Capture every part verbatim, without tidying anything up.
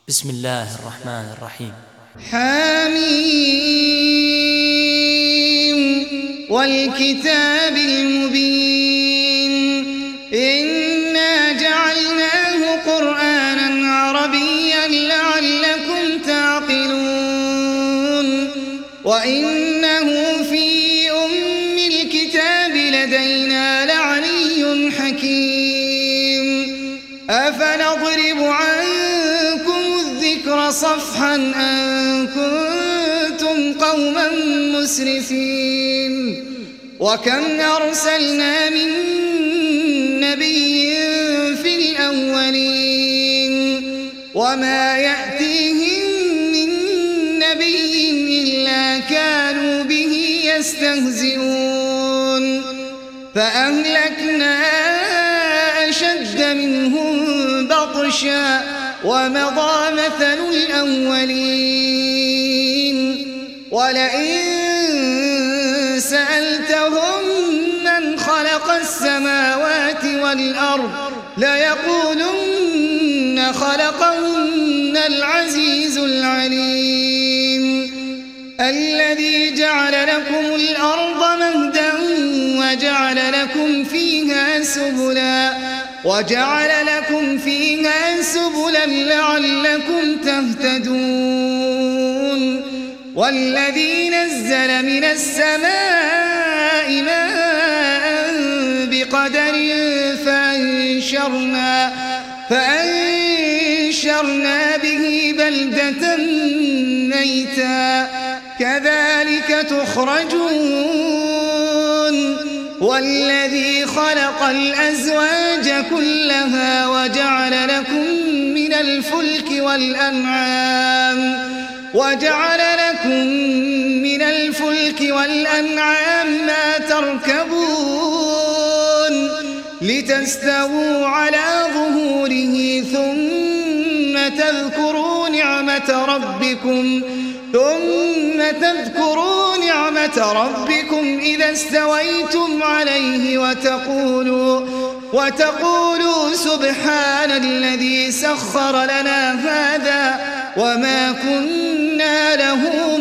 بسم الله الرحمن الرحيم. حميم والكتاب المبين إنا جعلناه قرآنا عربيا لعلكم تعقلون وإنه في أم الكتاب لدينا لعلي حكيم أفنضرب عنكم الذكر صفحا أن كنتم قوما مسرفين وكم أرسلنا من نبي في الأولين وما يأتيهم من نبي إلا كانوا به يستهزئون فأهلكنا أشد منهم بطشا ومضى مثل الأولين ولئن سألتهم من خلق السماوات والأرض ليقولن خلقهن العزيز العليم الذي جعل لكم الأرض مهدا وجعل لكم فيها سبلا وجعل لكم فيها سبلا لعلكم تهتدون والذي نزل من السماء ماء بقدر فأنشرنا, فأنشرنا به بلدة ميتا كذلك تخرجون والذي خلق الأزواج كلها وجعل لكم من الفلك والأنعام وجعل لكم من الفلك والأنعام ما تركبون لتستووا على ظهوره ثم تذكروا نعمة ربكم ثم تذكروا نعمة ربكم إذا استويتم عليه وتقولوا وتقولوا سبحان الذي سخر لنا هذا وما كنا له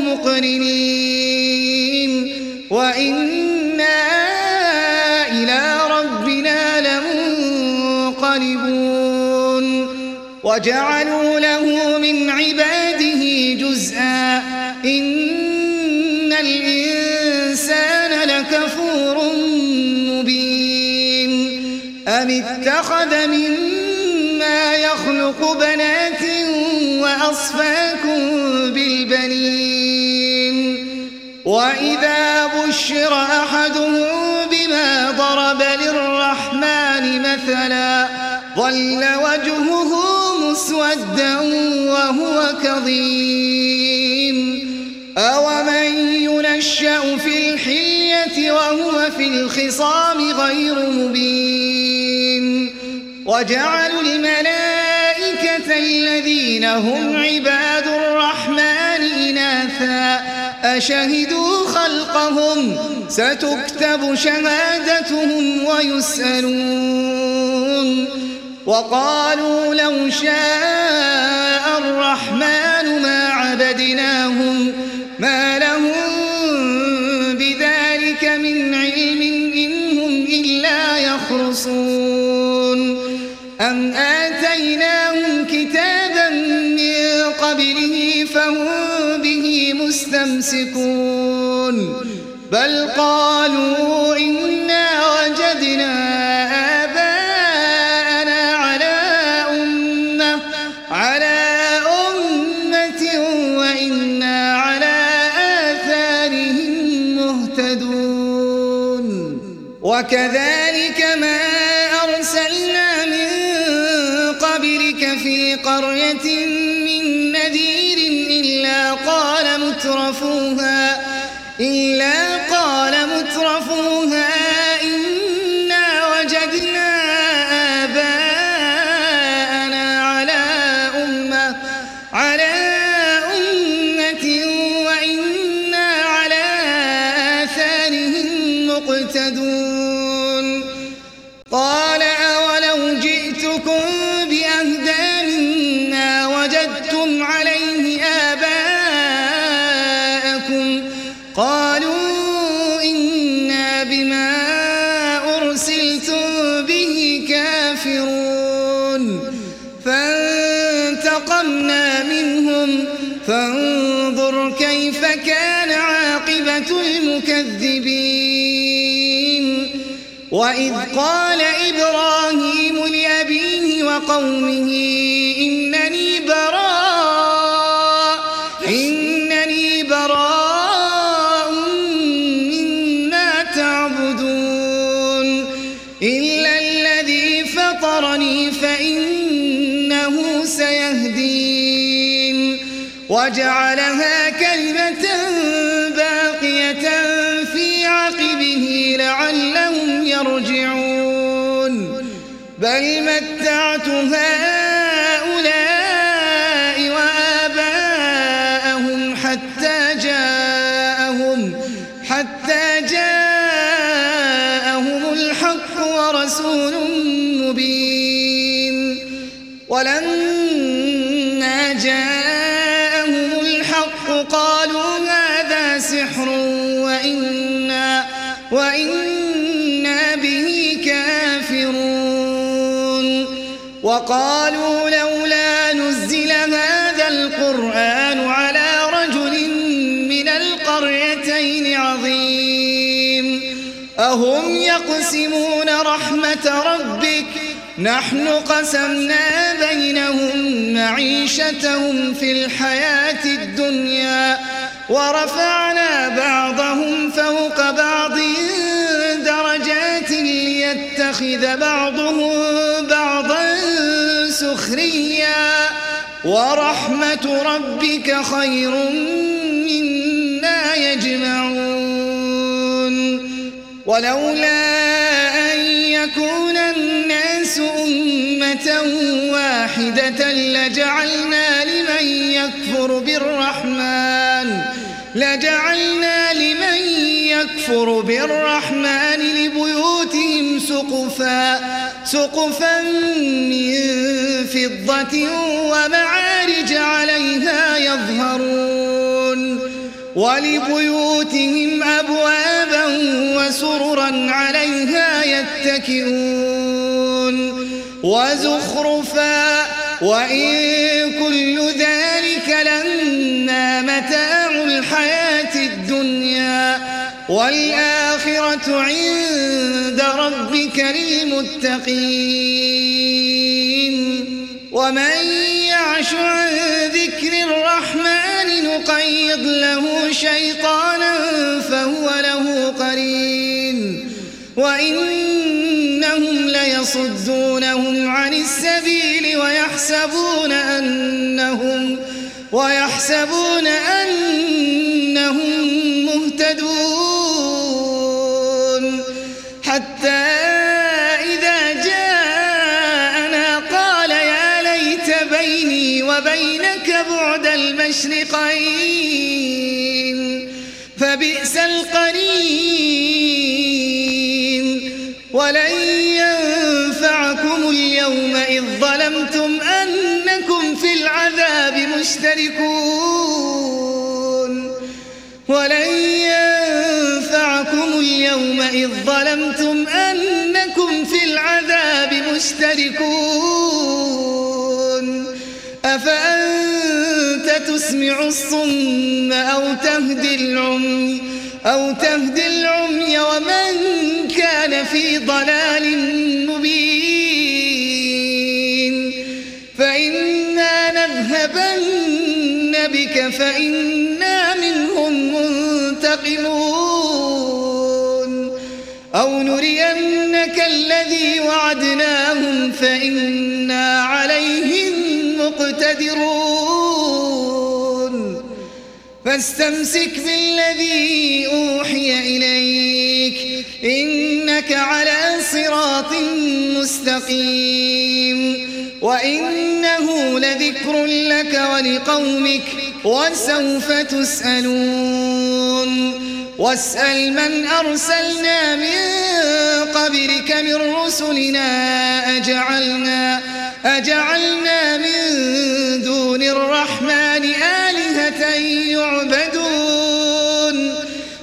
مقرنين وإنا إلى ربنا لمنقلبون وجعلوا له من عباده جزءا إن الإنسان لكفور مبين أم اتخذ مما يخلق بنات وأصفاكم بالبنين وإذا بشر أحدهم بما ضرب للرحمن مثلا ظل وجهه مسودا وهو كظيم أومن ينشأ في الحلية وهو في الخصام غير مبين وجعلوا الملائكة الذين هم عباد الرحمن إناثا أشهدوا خلقهم ستكتب شهادتهم ويسألون وقالوا لو شاء الرحمن ما عبدناهم ما لهم بذلك من علم إن هم إلا يخرصون أم آتيناهم كتابا من قبله فهم به مستمسكون بل قالوا إنا وجدنا آباءنا على أمة على أمة وإنا على آثارهم مهتدون وكذلك ما أرسلنا من قبلك في قرية من نذير إلا قال مترفوها إلا قال مترفوها إنا وجدنا آباءنا على أمة على أمة وإنا على آثارهم مقتدون قال أولو جئتكم بأهدى مما وجدتم عليه آباءكم قالوا إنا بما أرسلتم به كافرون فانتقمنا منهم فانظر كيف كان عاقبة المكذبين وإذ قال إبراهيم لأبيه وقومه إنني براء إنني براء مما تعبدون إلا الذي فطرني فإنه سيهدين وجعلها كلمة باقية في عقبه لعلهم يرجعون بل متعت هؤلاء وآباءهم حتى جاءهم حتى جاءهم الحق ورسول مبين ولما جاءهم الحق قالوا هذا سحر وإنا وإنا به كافرون وقالوا لولا نزل هذا القرآن على رجل من القريتين عظيم أهم يقسمون رحمة ربك نحن قسمنا بينهم معيشتهم في الحياة الدنيا ورفعنا بعضهم فوق بعض درجات ليتخذ بعضهم بعضا سخريا ورحمة ربك خير مما يجمعون ولولا أن يكون الناس أمة واحدة لجعلنا لمن يكفر بالرحمن لجعلنا لمن يكفر بالرحمن لبيوتهم سقفا سقفا من فضة ومعارج عليها يظهرون ولبيوتهم أبوابا وسررا عليها يتكئون وزخرفا وإن كل ذلك لما متاع الحياة الدنيا والآخرة عند ربك للمتقين ومن يعش عن ذكر الرحمن نقيض له شيطانا فهو له قرين وإنهم ليصدونهم عن السبيل ويحسبون أنهم ويحسبون أنهم مهتدون حتى إذا جاءنا قال يا ليت بيني وبينك بعد المشرقين فبئس القرين ولن ينفعكم اليوم إذ ظلمتم أنكم في العذاب مشتركون ولن ينفعكم اليوم إذ ظلمتم أنكم في العذاب مشتركون أفأنت تسمع الصم أو تهدي العمي أو تهدي العمي ومن كان في ضلال مبين فإنا نذهبن بك فإنا منهم منتقمون أو نرينك الذي وعدناهم فإنا عليهم مقتدرون فاستمسك بالذي أوحي إليك إنك على صراط مستقيم وإنه لذكر لك ولقومك وسوف تسألون واسأل من أرسلنا من قبلك من رسلنا أجعلنا, أجعلنا من دون الرحمن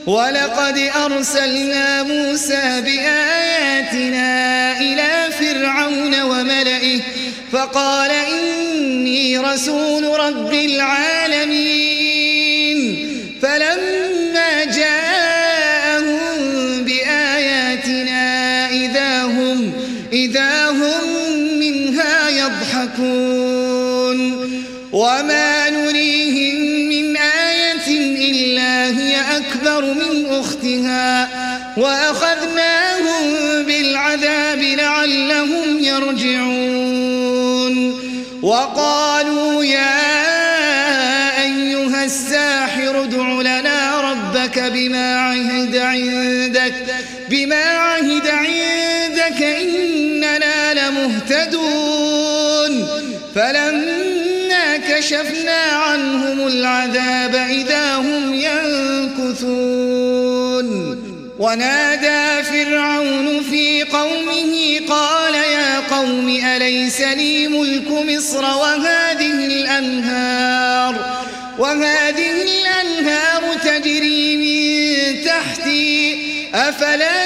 ولقد أرسلنا موسى بآياتنا إلى فرعون وملئه فقال إني رسول رب العالمين فلما جاءهم بآياتنا إذا هم, إذا هم منها يضحكون وما نريهم من آية إلا هي أكبر من أختها وأخذناهم بالعذاب لعلهم يرجعون وقالوا يا أيها الساحر ادع لنا ربك بما عهد عندك بما عهد عندك إننا لمهتدون فلما كشفنا عنهم العذاب إذا هم ينكثون ونادى فرعون في قومه قال يا قوم أليس لي ملك مصر وهذه الأنهار وهذه الأنهار تجري من تحتي أفلا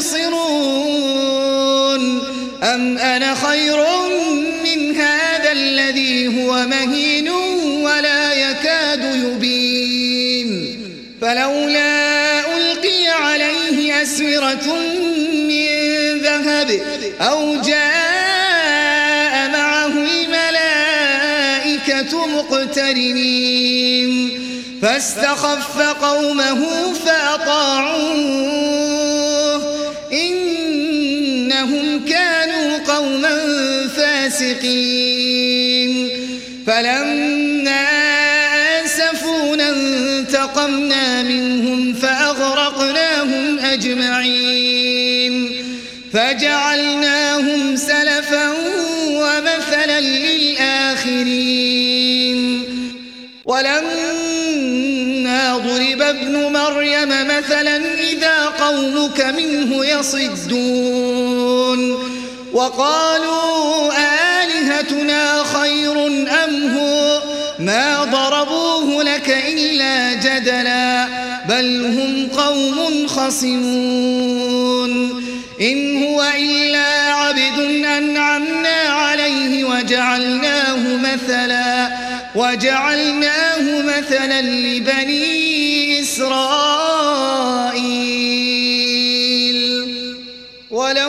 تبصرون أم أنا خير من هذا الذي هو مهين ولا يكاد يبين فلولا ألقي عليه أسورة من ذهب أو جاء معه الملائكة مقترنين فاستخف قومه فأطاعوه إنهم كانوا قوما فاسقين فلما آسفونا انتقمنا منهم فأغرقناهم أجمعين فجعلناهم سلفا ومثلا للآخرين ولما ضرب ابن مريم مثلا إذا قومك منه يصدون وقالوا آلهتنا خير أم هو ما ضربوه لك إلا جدلا بل هم قوم خصمون إن هو إلا عبد أنعمنا عليه وجعلناه مثلا وجعلناه مثلا لبني إسرائيل ولو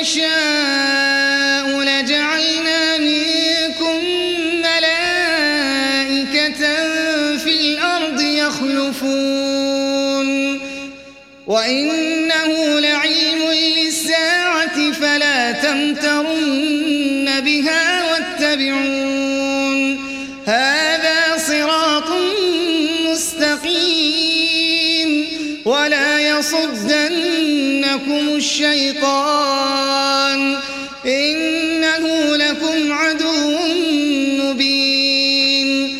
نشاء لجعلنا منكم ملائكة في الأرض يخلفون وإنه لعلم للساعة فلا تمترن بها واتبعون هذا صراط مستقيم ولا يصدنكم الشيطان إنه لكم عدو مبين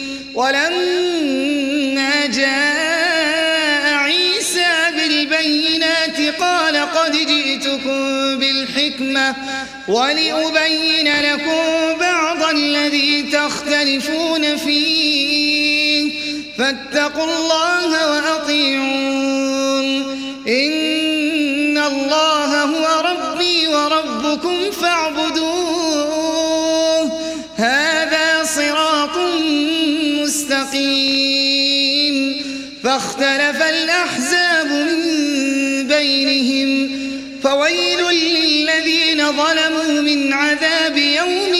ولما جاء عيسى بالبينات قال قد جئتكم بالحكمة ولأبين لكم بعض الذي تختلفون فيه فاتقوا الله وأطيعون إن الله هو ربي وربكم فاعبدوه هذا صراط مستقيم فاختلف الأحزاب من بينهم فويل للذين ظلموا من عذاب يوم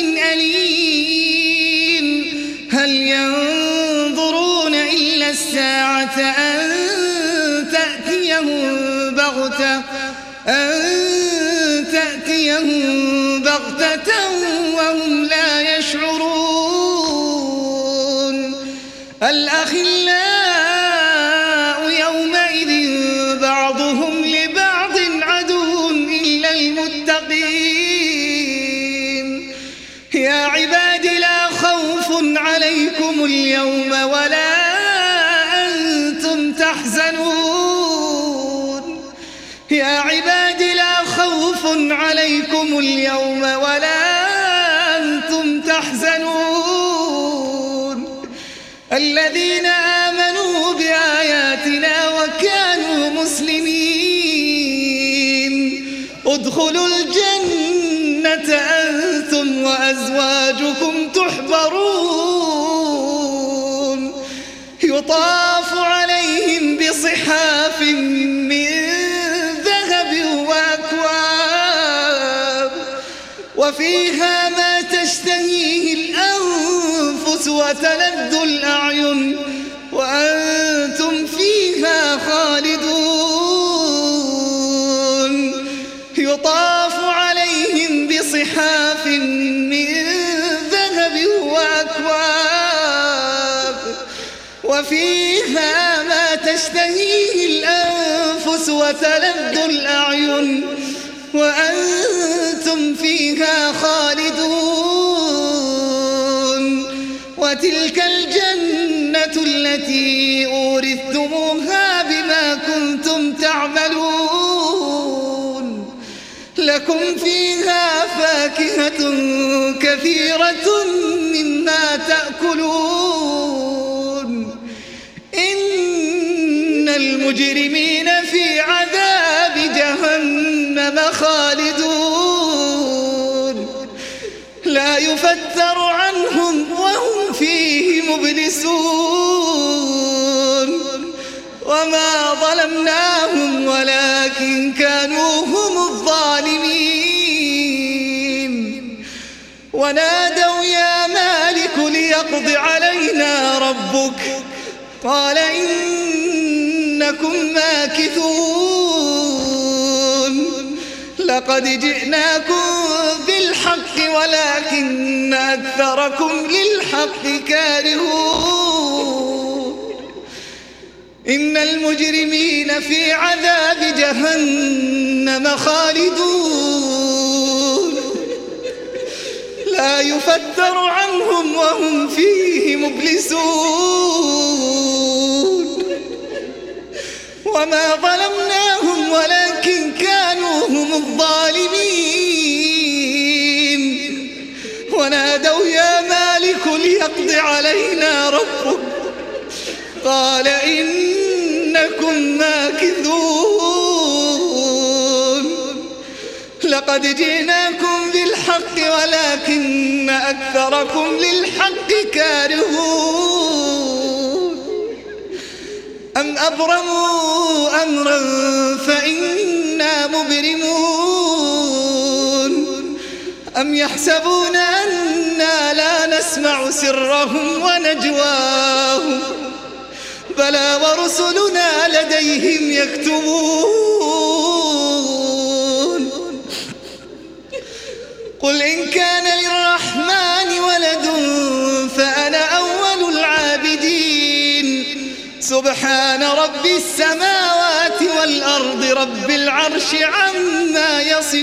أليم هل ينظرون إلا الساعة أن تأتيهم بغتة أن تأتيهم بغتة وهم لا يشعرون الأخلاء يومئذ بعضهم لبعض عدو إلا المتقين يا عباد لا خوف عليكم اليوم ولا أنتم تحزنون يا عباد لا خوف عليكم اليوم ولا أنتم تحزنون الذين آمنوا بآياتنا وكانوا يطاف عليهم بصحاف من ذهب وأكواب وفيها ما تشتهيه الأنفس وتلذ الأعين وأنتم فيها خالدون يطاف عليهم بصحاف من ذهب وأكواب وفيها ما تشتهيه الأنفس وتلذ الأعين وأنتم فيها خالدون وتلك الجنة التي أورثتموها بما كنتم تعملون لكم فيها فاكهة كثيرة مما تأكلون إن المجرمين في عذاب جهنم خالدون لا يفتر عنهم وهم فيه مبلسون وما ظلمناهم ولكن كانوا هم الظالمين ونادوا يا مالك ليقض علينا ربك قال إنكم ماكثون لقد جئناكم بالحق ولكن أكثركم للحق كارهون إن المجرمين في عذاب جهنم خالدون لا يفتر عنهم وهم فيه مبلسون وما ظلمناهم ولكن كانوا هم الظالمين ونادوا يا مالك ليقض علينا ربك قال إنكم ماكثون لقد جئناكم بالحق ولكن أكثركم للحق كارهون أم أبرموا أمرا فإنا مبرمون أم يحسبون أنا لا نسمع سرهم ونجواهم بلى ورسلنا لديهم يكتبون قل إن كان للرحمن ولد فأنا أول العابدين سبحان رب السماوات والأرض رب العرش عما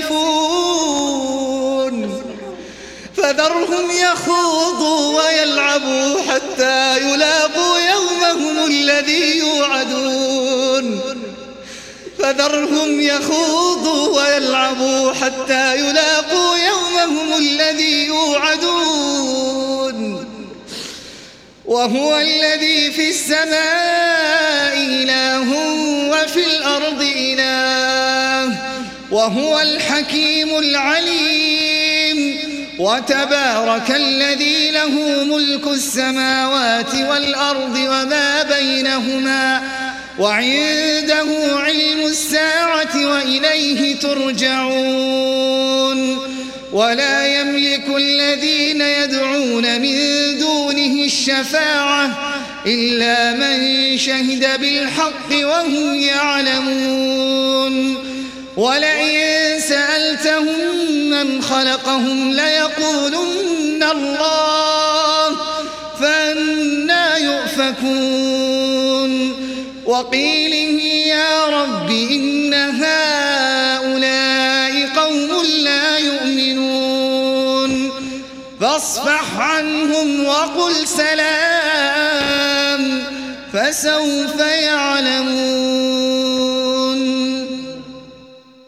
يصفون فذرهم يخوضوا ويلعبوا حتى يلاقوا يومهم الذي يوعدون فذرهم يخوضوا ويلعبوا حتى يلاقوا يومهم الذي يوعدون وهو الذي في السماء إله وفي الأرض إله وهو الحكيم العليم وتبارك الذي له ملك السماوات والأرض وما بينهما وعنده علم الساعة وإليه ترجعون ولا يملك الذين يدعون من دونه الشفاعة إلا من شهد بالحق وهم يعلمون ولئن سألتهم من خلقهم ليقولن الله فأنى يؤفكون وقيله يا رب إن هؤلاء قوم لا يؤمنون فاصفح عنهم وقل سلام فسوف يعلمون.